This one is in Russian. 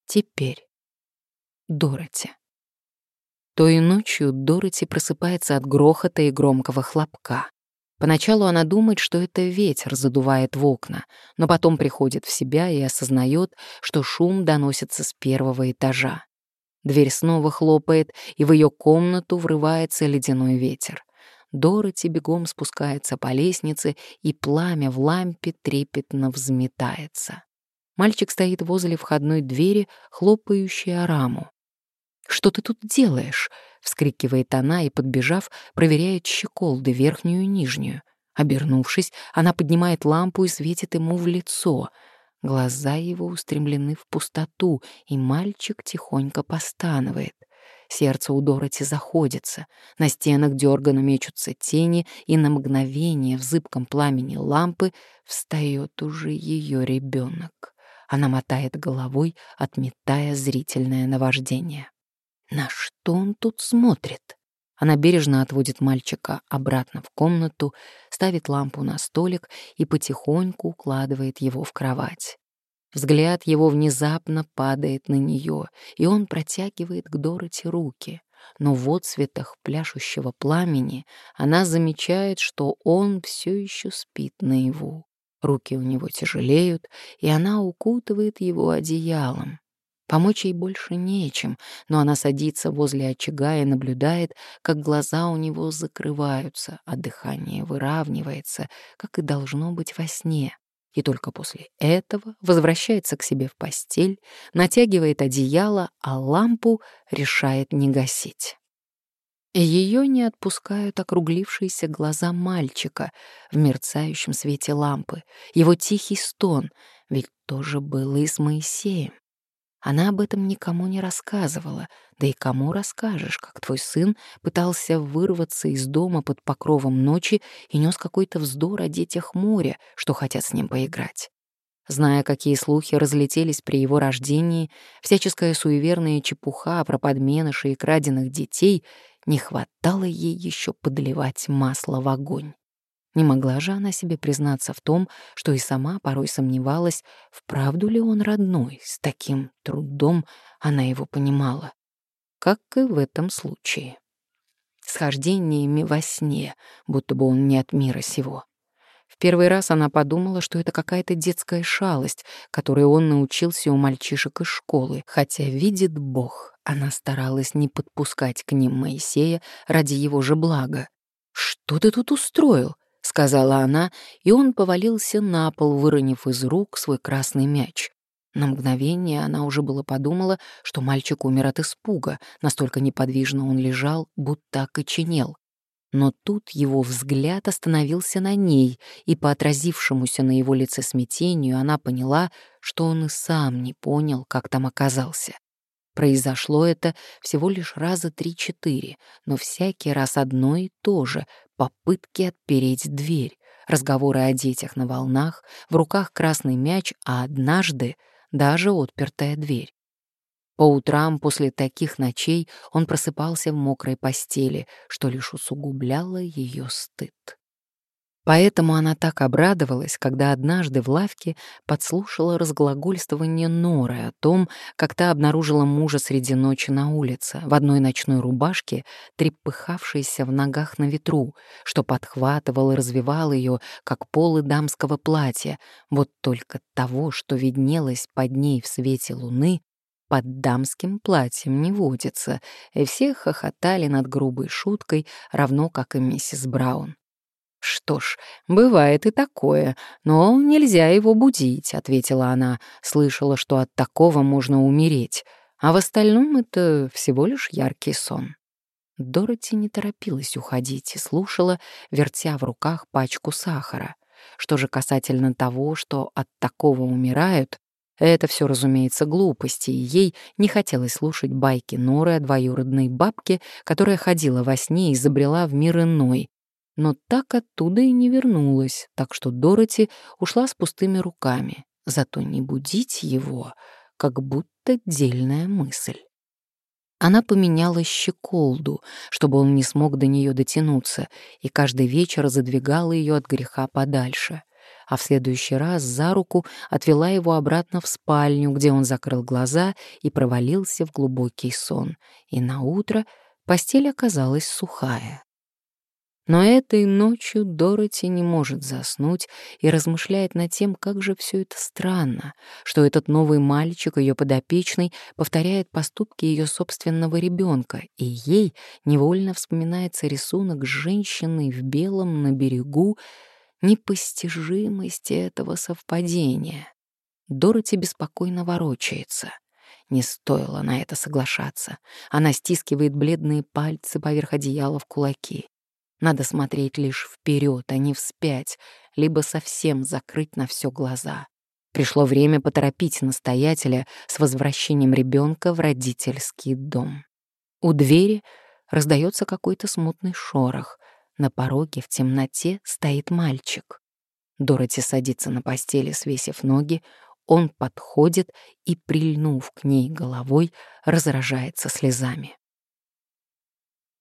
Теперь Дороти. Той ночью Дороти просыпается от грохота и громкого хлопка. Поначалу она думает, что это ветер задувает в окна, но потом приходит в себя и осознает, что шум доносится с первого этажа. Дверь снова хлопает, и в ее комнату врывается ледяной ветер. Дороти бегом спускается по лестнице, и пламя в лампе трепетно взметается. Мальчик стоит возле входной двери, хлопающей о раму. «Что ты тут делаешь?» — вскрикивает она и, подбежав, проверяет щеколды, верхнюю и нижнюю. Обернувшись, она поднимает лампу и светит ему в лицо. Глаза его устремлены в пустоту, и мальчик тихонько постанывает. Сердце у Дороти заходится, на стенах дёрганно мечутся тени, и на мгновение в зыбком пламени лампы встает уже ее ребенок. Она мотает головой, отметая зрительное наваждение. На что он тут смотрит? Она бережно отводит мальчика обратно в комнату, ставит лампу на столик и потихоньку укладывает его в кровать. Взгляд его внезапно падает на нее, и он протягивает к Дороти руки. Но в отсветах пляшущего пламени она замечает, что он все еще спит наяву. Руки у него тяжелеют, и она укутывает его одеялом. Помочь ей больше нечем, но она садится возле очага и наблюдает, как глаза у него закрываются, а дыхание выравнивается, как и должно быть во сне. И только после этого возвращается к себе в постель, натягивает одеяло, а лампу решает не гасить. Ее не отпускают округлившиеся глаза мальчика в мерцающем свете лампы, его тихий стон, ведь тоже было и с Моисеем. Она об этом никому не рассказывала, да и кому расскажешь, как твой сын пытался вырваться из дома под покровом ночи и нес какой-то вздор о детях моря, что хотят с ним поиграть. Зная, какие слухи разлетелись при его рождении, всяческая суеверная чепуха про подменышей и краденных детей, не хватало ей еще подливать масло в огонь. Не могла же она себе признаться в том, что и сама порой сомневалась, вправду ли он родной, с таким трудом она его понимала. Как и в этом случае. Схождениями во сне, будто бы он не от мира сего. В первый раз она подумала, что это какая-то детская шалость, которой он научился у мальчишек из школы, хотя, видит Бог, она старалась не подпускать к ним Моисея ради его же блага. «Что ты тут устроил?» — сказала она, и он повалился на пол, выронив из рук свой красный мяч. На мгновение она уже было подумала, что мальчик умер от испуга, настолько неподвижно он лежал, будто окоченел. Но тут его взгляд остановился на ней, и по отразившемуся на его лице смятению она поняла, что он и сам не понял, как там оказался. Произошло это всего лишь раза 3-4, но всякий раз одно и то же — попытки отпереть дверь, разговоры о детях на волнах, в руках красный мяч, а однажды даже отпертая дверь. По утрам после таких ночей он просыпался в мокрой постели, что лишь усугубляло ее стыд. Поэтому она так обрадовалась, когда однажды в лавке подслушала разглагольствование Норы о том, как та обнаружила мужа среди ночи на улице, в одной ночной рубашке, трепыхавшейся в ногах на ветру, что подхватывал и развивал ее, как полы дамского платья, вот только того, что виднелось под ней в свете луны, под дамским платьем не водится, и все хохотали над грубой шуткой, равно как и миссис Браун. «Что ж, бывает и такое, но нельзя его будить», — ответила она. «Слышала, что от такого можно умереть, а в остальном это всего лишь яркий сон». Дороти не торопилась уходить и слушала, вертя в руках пачку сахара. Что же касательно того, что от такого умирают, это все, разумеется, глупости, и ей не хотелось слушать байки Норы о двоюродной бабке, которая ходила во сне и забрела в мир иной, но так оттуда и не вернулась, так что Дороти ушла с пустыми руками. Зато не будить его, как будто дельная мысль. Она поменяла щеколду, чтобы он не смог до нее дотянуться, и каждый вечер задвигала ее от греха подальше. а в следующий раз за руку отвела его обратно в спальню, где он закрыл глаза и провалился в глубокий сон. И наутро постель оказалась сухая. Но этой ночью Дороти не может заснуть и размышляет над тем, как же все это странно, что этот новый мальчик, ее подопечный, повторяет поступки ее собственного ребенка, и ей невольно вспоминается рисунок женщины в белом на берегу, непостижимость этого совпадения. Дороти беспокойно ворочается. Не стоило на это соглашаться. Она стискивает бледные пальцы поверх одеяла в кулаки. Надо смотреть лишь вперед, а не вспять, либо совсем закрыть на все глаза. Пришло время поторопить настоятеля с возвращением ребенка в родительский дом. У двери раздается какой-то смутный шорох. На пороге в темноте стоит мальчик. Дороти садится на постели, свесив ноги. Он подходит и, прильнув к ней головой, разражается слезами.